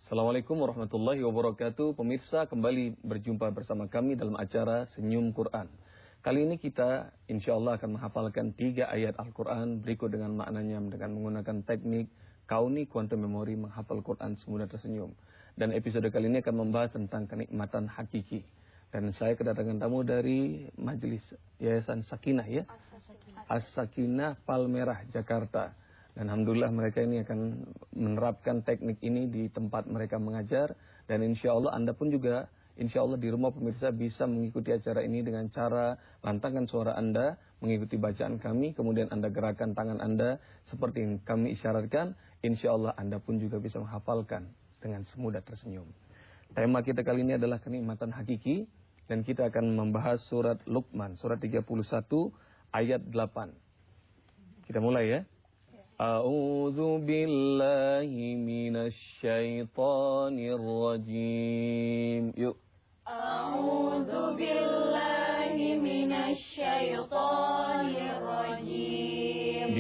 Assalamualaikum warahmatullahi wabarakatuh. Pemirsa, kembali berjumpa bersama kami dalam acara Senyum Quran. Kali ini kita insya Allah akan menghafalkan 3 ayat Al-Quran berikut dengan maknanya dengan menggunakan teknik kauni quantum memory menghafal Quran semudah tersenyum. Dan episode kali ini akan membahas tentang kenikmatan hakiki. Dan saya kedatangan tamu dari Majelis Yayasan Sakinah ya. As-Sakinah Palmerah Jakarta. Dan alhamdulillah mereka ini akan menerapkan teknik ini di tempat mereka mengajar. Dan insya Allah Anda pun juga insya Allah di rumah pemirsa bisa mengikuti acara ini dengan cara lantangkan suara Anda, mengikuti bacaan kami, kemudian Anda gerakkan tangan Anda seperti yang kami isyaratkan. Insya Allah Anda pun juga bisa menghafalkan dengan semudah tersenyum. Tema kita kali ini adalah kenikmatan hakiki. Dan kita akan membahas surat Luqman, surat 31 ayat 8. Kita mulai ya. A'udzu billahi minasy syaithanir rajim. Yuk. A'udzu billahi minasy syaithanir rajim.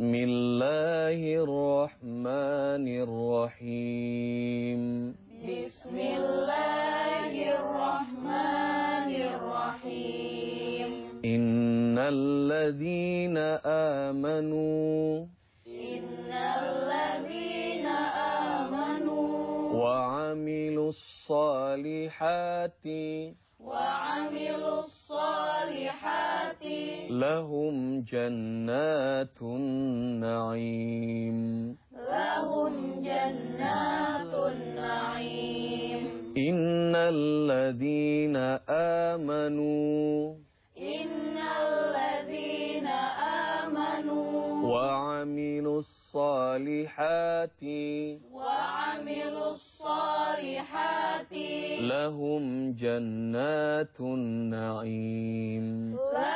Bismillahirrahmanirrahim. Bismillahirrahmanirrahim. Innal ladzina amanu wa 'amilus solihati lahum jannatun na'im. Innal ladzina amanu wa 'amilus solihati lahum jannatun na'im.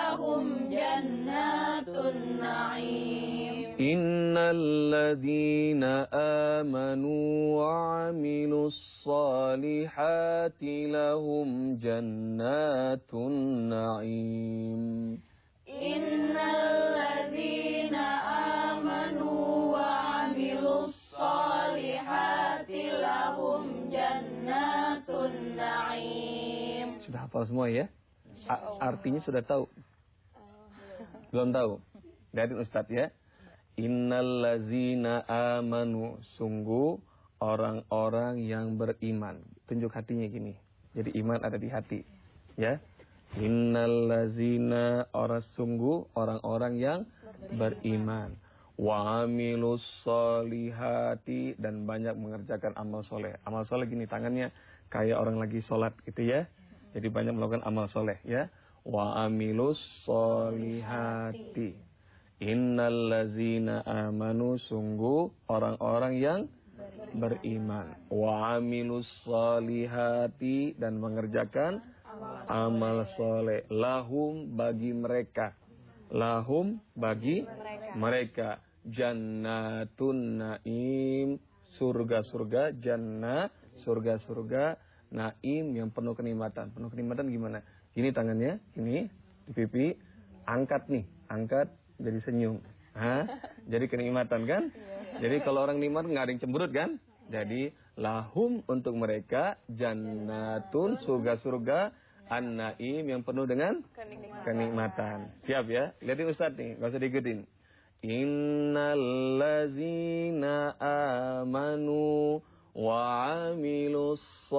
Innal ladzina amanu wa 'amilus solihati lahum jannatun na'im. Innal ladzina amanu wa 'amilus solihati lahum jannatun na'im. Sudah hafal semua ya? Artinya sudah tahu? Belum tahu? Dari Ustadz ya. Innal ladzina amanu, sungguh orang-orang yang beriman. Tunjuk hatinya gini. Jadi iman ada di hati. Ya. Innal ladzina, sungguh orang-orang yang beriman. Wa 'amilus solihati, dan banyak mengerjakan amal soleh. Amal soleh gini, tangannya kayak orang lagi sholat gitu ya. Jadi banyak melakukan amal soleh ya. Wa 'amilus solihati. Innal ladzina amanu, sungguh orang-orang yang beriman. Wa 'amilus solihati, dan mengerjakan amal soleh. Lahum, bagi mereka. Lahum, bagi mereka. Jannatun na'im, surga-surga. Jannah, surga-surga. Na'im, yang penuh kenikmatan. Penuh kenikmatan gimana? Gini tangannya, ini di pipi. Angkat nih, angkat jadi senyum. Jadi kenikmatan kan? Jadi kalau orang nikmat nggak ada yang cemberut kan? Jadi lahum, untuk mereka, jannatun, surga-surga, an-na'im, yang penuh dengan kenikmatan. Siap ya? Lihatin Ustadz nih, nggak usah diikutin. Innal ladzina amanu wa 'amilus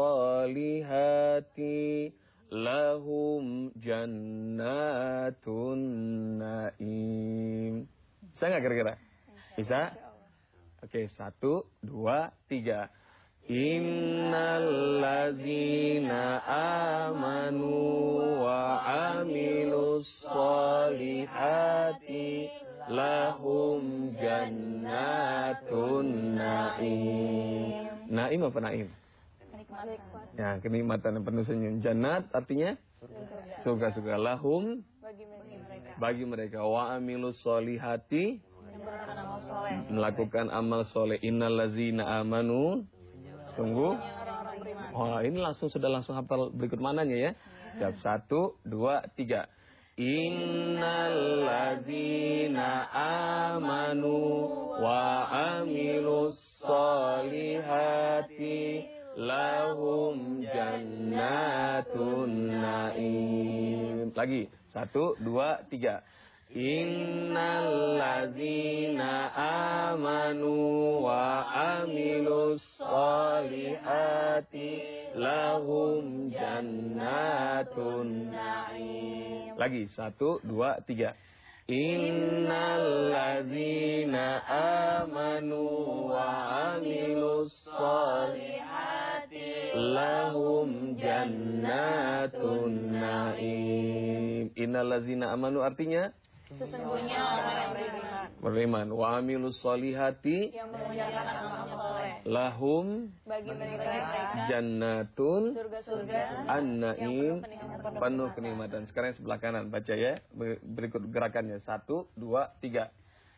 solihati lahum jannatun na'im. Bisa nggak kira-kira? Bisa? Oke, 1, 2, 3. Innal ladzina amanu wa 'amilus solihati lahum jannatun na'im. Na'im apa na'im? Ya, kenikmatan yang penuh senyum. Jannat artinya surga-surga. Lahum, bagi mereka. Wa 'amilus solihati, melakukan amal soleh. Innal ladzina amanu, sungguh. Wah, ini sudah langsung hafal berikut mananya ya. Siap, 1, 2, 3. Innal ladzina amanu wa 'amilus solihati lahum jannatun na'im. Lagi, 1, 2, 3. Innal ladzina amanu wa amilus solihati lahum jannatun na'im. Lagi, 1, 2, 3. Innal ladzina amanu wa amilus solihati lahum jannatun na'im. Innal ladzina amanu artinya Sesungguhnya orang yang beriman. Wa amilus solihati yang mengerjakan amal soleh. Lahum Bagi mereka jannatun surga-surga an-na'im penuh kenikmatan. Sekarang sebelah kanan baca ya. Berikut gerakannya. 1, 2, 3.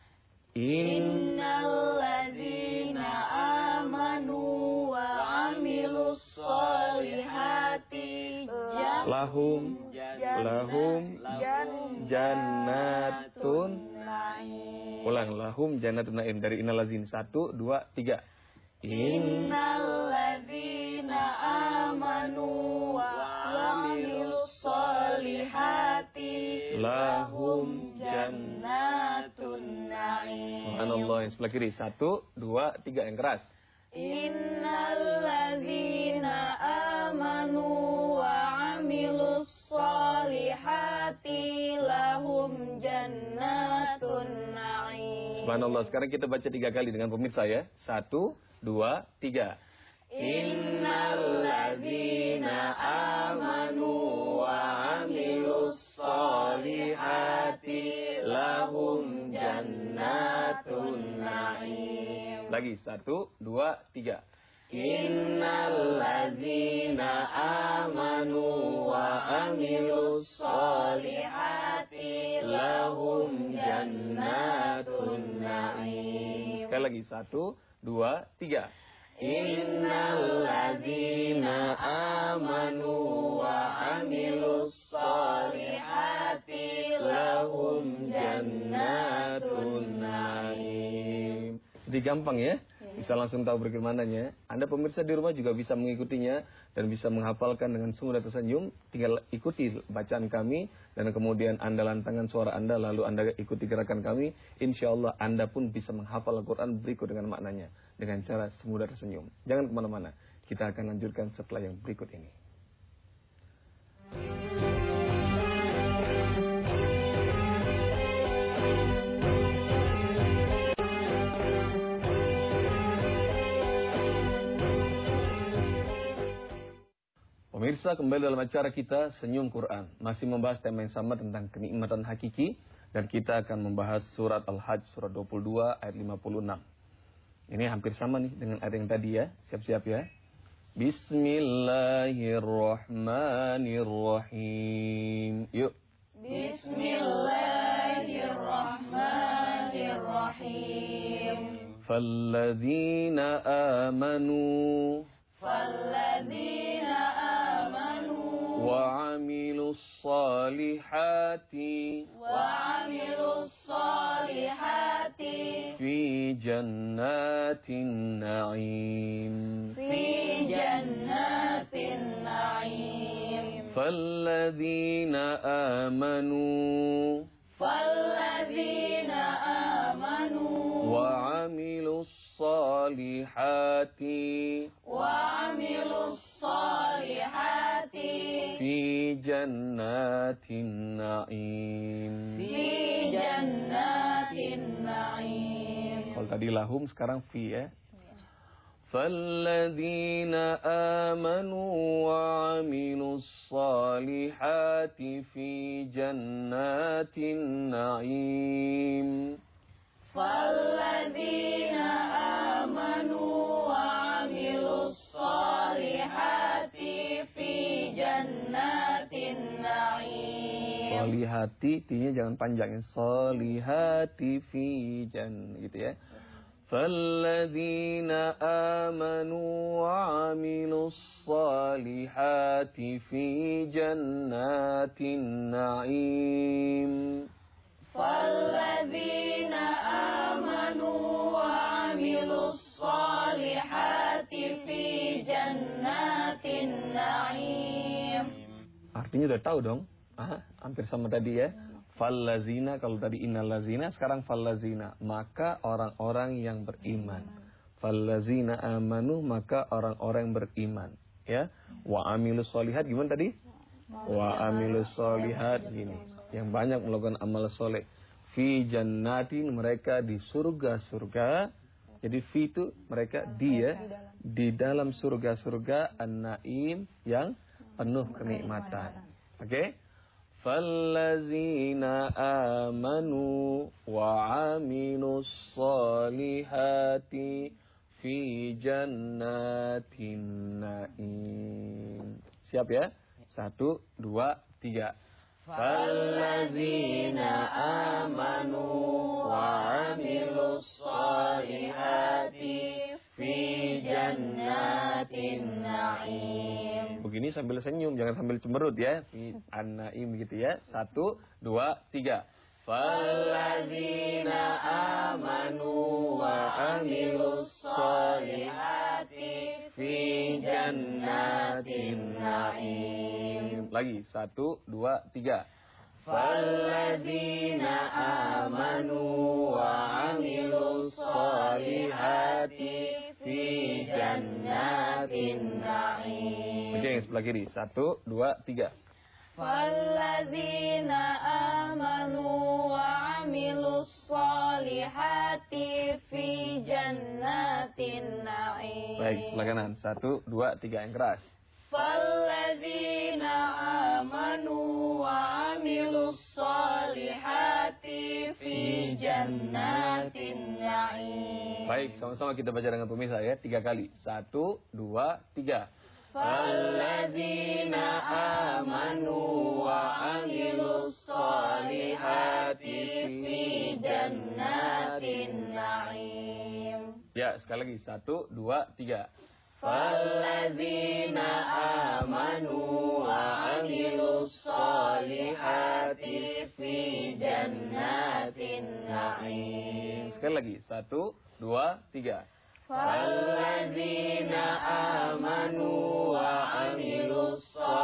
Innal ladzina amanu wa amilus solihati lahum jannatun na'im. Ulang, lahum jannatun na'im dari innal ladzina. 1, 2, 3. Innal ladzina amanu wa amilus solihati lahum jannatun na'im. Subhanallah, yang sebelah kiri. 1, 2, 3 yang keras. Innal ladzina amanu wa amilus solihati lahum jannatun na'im. Subhanallah, sekarang kita baca 3 kali dengan pemirsa ya. 1, 2, 3. Innal ladzina amanu wa amilus solihati lahum jannatun na'im. Lagi, 1, 2, 3. Innal ladzina amanu wa amilus solihati lahum jannatun na'im. Sekali lagi, 1, 2, 3. Innal ladzina amanu wa amilus solihati lahum jannatun na'im. Jadi gampang ya, bisa langsung tahu berikut mananya. Anda pemirsa di rumah juga bisa mengikutinya dan bisa menghafalkan dengan sungguh dan tersenyum. Tinggal ikuti bacaan kami dan kemudian Anda lantangkan suara Anda lalu Anda ikuti gerakan kami. Insya Allah Anda pun bisa menghafal Al-Quran berikut dengan maknanya dengan cara sungguh dan tersenyum. Jangan kemana-mana, kita akan lanjutkan setelah yang berikut ini. Pemirsa, kembali dalam acara kita Senyum Quran. Masih membahas tema yang sama tentang kenikmatan hakiki. Dan kita akan membahas surat Al-Hajj, surat 22 ayat 56. Ini hampir sama nih dengan ayat yang tadi ya. Siap-siap ya. Bismillahirrahmanirrahim. Yuk. Bismillahirrahmanirrahim. Falladzina amanu وعملوا الصالحات في جنات النعيم فالذين آمنوا وعملوا الصالحات في جنات النعيم. Kalau tadi lahum, sekarang fi ya. فالذين آمنوا وعملوا الصالحات في جنات النعيم. فالذين آمنوا وعملوا الصالحات في جنات النعيم. Solihati, tinya jangan panjangin. Solihati fi jan, gitu ya. فالذين آمنوا وعملوا الصالحات في جنات النعيم. فالذين آمنوا وعملوا الصالحات في جنات Artinya udah tahu dong. Hampir sama tadi ya. Fallazina, kalau tadi innallazina, sekarang fallazina, maka orang-orang yang beriman. Fallazina amanu, maka orang-orang yang beriman. Ya. Wa amilus solihat, gimana tadi? Wa amilus solihat, gini. Yang banyak melakukan amal soleh. Fi jannatin, mereka di surga-surga. Jadi fi itu mereka di dalam surga-surga an-naim yang penuh kenikmatan. Oke? Fallazina amanu wa amilus solihati fi jannatin naim. Siap ya? 1, 2, 3. Fallazina amanu wa amilus solihati fi jannatin naim. Begini sambil senyum, jangan sambil cemberut ya. Fi an-naim gitu ya. 1, 2, 3. Fallazina amanu wa amilus solihati fi jannatin naim. Lagi 1, 2, 3. Fallazina amanu wa amilus solihati fi jannatin naim. Oke, yang sebelah kiri. 1, 2, 3. Fallazina amanu wa amilus solihati fi jannatin naim. Baik, sebelah kanan. 1, 2, 3, yang keras. Fallazina amanu wa amilus solihati fi jannatin naim. Baik, sama-sama kita baca dengan pemirsa ya, 3 kali. 1, 2, 3. Fallazina amanu wa amilus solihati fi jannatin naim. Ya, sekali lagi. 1, 2, 3. Fallazina amanu wa amilus solihati fi jannatin naim. Sekali lagi. 1, 2, 3. Fallazina amanu wa amilus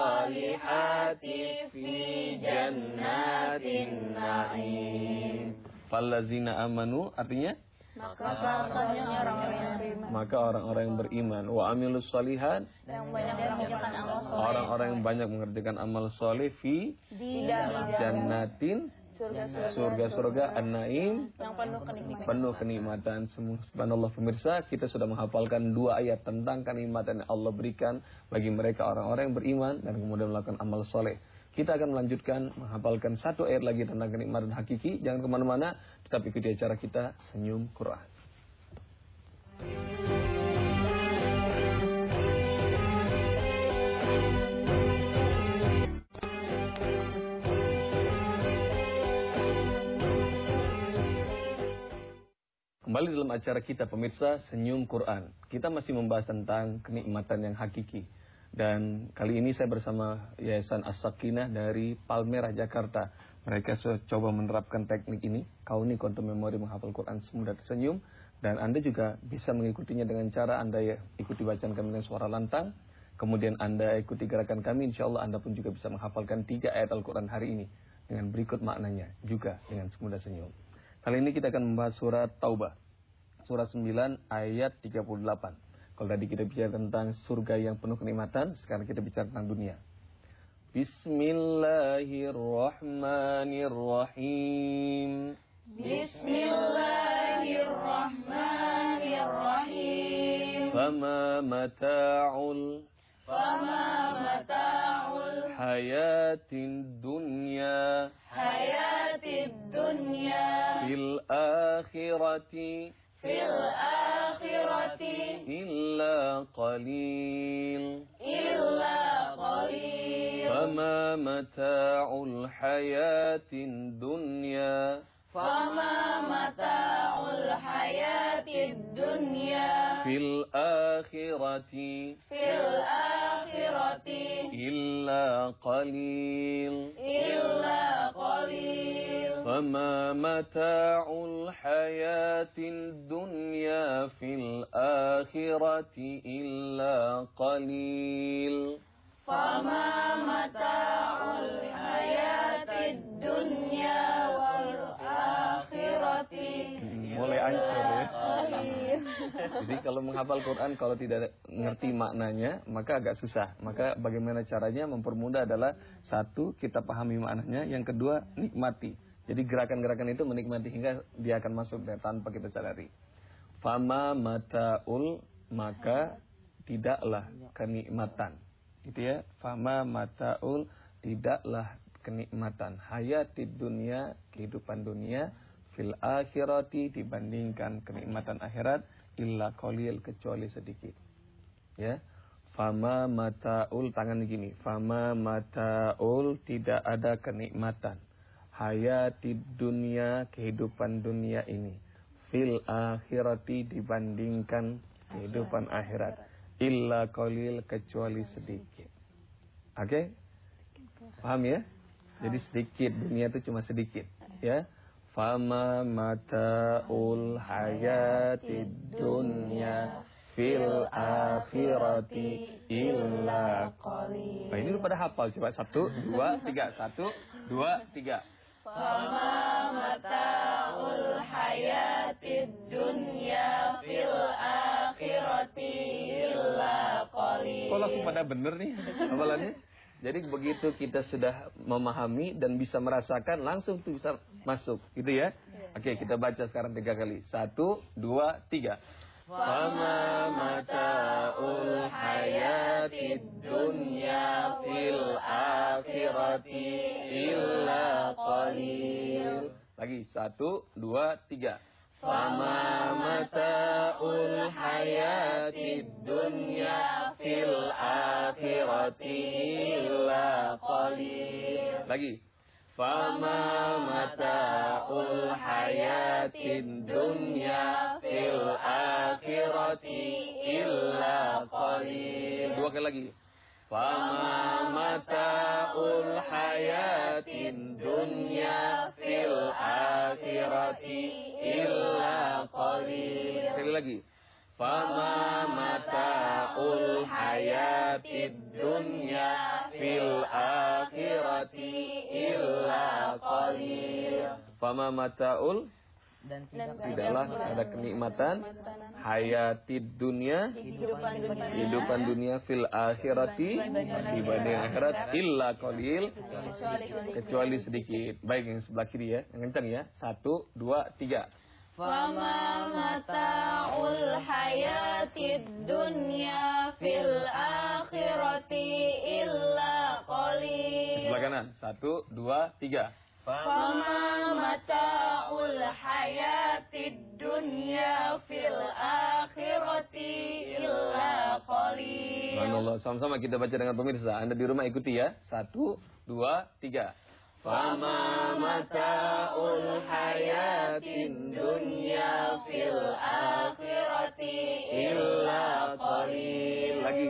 solihati fi jannatin naim. Fallazina amanu artinya? Maka orang-orang yang beriman. Wa amilus solihat, orang-orang yang banyak mengerjakan amal soleh fi jannatin, surga-surga an-naim yang penuh kenikmatan. Subhanallah pemirsa, kita sudah menghafalkan 2 ayat tentang kenikmatan yang Allah berikan bagi mereka orang-orang yang beriman dan kemudian melakukan amal soleh. Kita akan melanjutkan menghafalkan 1 ayat lagi tentang kenikmatan hakiki. Jangan kemana-mana, tetap ikuti acara kita Senyum Quran. Kembali dalam acara kita pemirsa Senyum Quran. Kita masih membahas tentang kenikmatan yang hakiki. Dan kali ini saya bersama Yayasan As-Sakinah dari Palmerah, Jakarta. Mereka coba menerapkan teknik ini, kauni konto memori menghafal Quran semudah tersenyum. Dan Anda juga bisa mengikutinya dengan cara Anda ikuti bacaan kami dengan suara lantang. Kemudian Anda ikuti gerakan kami, insya Allah Anda pun juga bisa menghafalkan 3 ayat Al-Quran hari ini. Dengan berikut maknanya, juga dengan semudah senyum. Kali ini kita akan membahas surat Taubah. Surat 9 ayat 38. Kalau tadi kita bicara tentang surga yang penuh kenikmatan, sekarang kita bicara tentang dunia. Bismillahirrahmanirrahim. Bismillahirrahmanirrahim. Fama mata'ul hayatin dunya fil akhirati illa qalil. Fama mata'ul hayatin dunya fil akhirati illa qalil. فما متاع الحياة الدنيا في الآخرة إلا قليل. Fama mata'ul hayatid dunya wal akhirati. Mulai ancur ya. Jadi kalau menghafal Quran kalau tidak ngerti maknanya maka agak susah. Maka bagaimana caranya mempermudah adalah satu, kita pahami maknanya, yang kedua nikmati. Jadi gerakan-gerakan itu menikmati hingga dia akan masuk tanpa kita sadari. Fama mata'ul, maka tidaklah kenikmatan. Itu ya, fama mata'ul, tidaklah kenikmatan. Hayatid dunia, kehidupan dunia, fil akhirati, dibandingkan kenikmatan akhirat, illa qalil, kecuali sedikit. Ya. Fama mata'ul, tangan gini. Fama mata'ul, tidak ada kenikmatan. Hayatid dunia, kehidupan dunia ini. Fil akhirati, dibandingkan kehidupan akhirat. Illa qalil, kecuali sedikit. Oke? Paham ya? Jadi sedikit, dunia itu cuma sedikit. Ya. Fama mata'ul hayatid dunya fil akhirati illa qalil. Nah, ini lu pada hafal. Coba 1, 2, 3. 1, 2, 3. Fama mata'ul hayatid dunya fil akhirati illa qalil. Kok langsung pada bener nih hafalannya? Jadi begitu kita sudah memahami dan bisa merasakan, langsung tuh bisa masuk, gitu ya. Oke, kita baca sekarang 3 kali. 1, 2, 3. Fama mata'ul hayatid dunya fil akhirati illa qalil. Lagi 1, 2, 3. Fama mata'ul hayatid dunya fil akhirati illa qalil. Lagi. Fama mata'ul hayatid dunya fil akhirati illa qalil. 2 kali lagi. Fama mata'ul hayatid dunya fil akhirati illa qalil. Sekali lagi. Fama mata'ul hayatid dunya fil akhirati illa qalil. Fama mata'ul, dan tidaklah ada kenikmatan hayatid dunia, kehidupan dunia fil akhirati, dibanding akhirat, illa qalil, kecuali sedikit. Baik, yang sebelah kiri ya, yang kencang ya. 1, 2, 3. Fama mata'ul hayatid dunya fil akhirati illa qalil. Sebelah kanan. 1, 2, 3. Fama mata'ul hayatid dunya fil akhirati illa qalil. Subhanallah. Sama-sama kita baca dengan pemirsa. Anda di rumah ikuti ya. 1, 2, 3. Fama mata'ul hayatid dunya fil akhirati illa qalil. Lagi.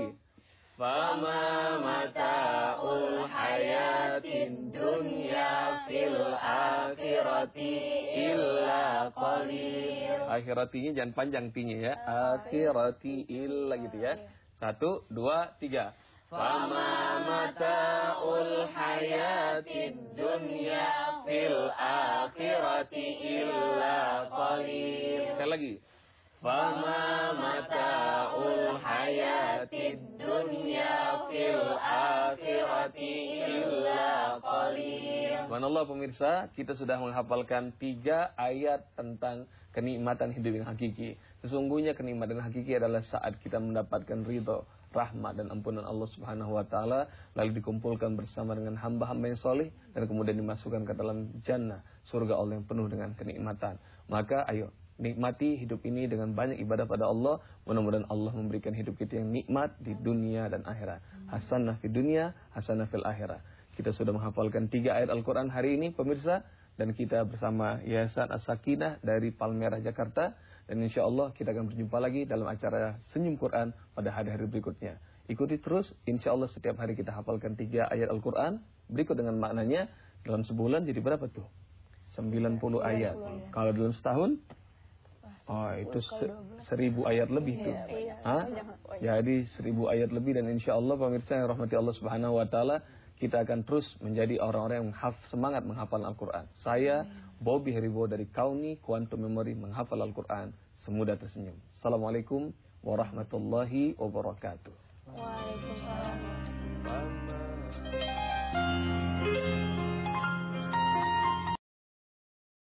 Fama mata'ul hayatid dunya fil akhirati illa qalil. Akhiratinya jangan panjang tinya ya. Akhirati illa gitu ya. 1, 2, 3. Fama mata'ul hayatid dunya fil akhirati illa qalil. Sekali lagi. Fama mata'ul hayatid dunya fil akhirati illa qalil. Subhanallah pemirsa, kita sudah menghafalkan 3 ayat tentang kenikmatan hidup yang hakiki. Sesungguhnya kenikmatan hakiki adalah saat kita mendapatkan ridho, rahmat dan ampunan Allah Subhanahu wa taala, lalu dikumpulkan bersama dengan hamba-hamba yang soleh dan kemudian dimasukkan ke dalam jannah, surga Allah yang penuh dengan kenikmatan. Maka ayo nikmati hidup ini dengan banyak ibadah pada Allah. Mudah-mudahan Allah memberikan hidup kita yang nikmat di dunia dan akhirat. Hasanah fi dunia, hasanah fil akhirat. Kita sudah menghafalkan 3 ayat Al-Quran hari ini pemirsa, dan kita bersama Yayasan As-Sakinah dari Palmerah Jakarta. Dan insya Allah kita akan berjumpa lagi dalam acara Senyum Quran pada hari-hari berikutnya. Ikuti terus, insya Allah setiap hari kita hafalkan 3 ayat Al-Quran berikut dengan maknanya. Dalam sebulan jadi berapa tuh? 90 ayat. Kalau dalam setahun Oh, itu 1000 ayat lebih tuh. Hah? Jadi 1000 ayat lebih, dan insya Allah pemirsa yang rahmati Allah Subhanahu Wa Taala, kita akan terus menjadi orang-orang yang semangat menghafal Al-Quran. Saya Bobby Heribo dari Kauni Quantum Memory menghafal Al-Quran semudah tersenyum. Assalamualaikum warahmatullahi wabarakatuh. Waalaikumsalam.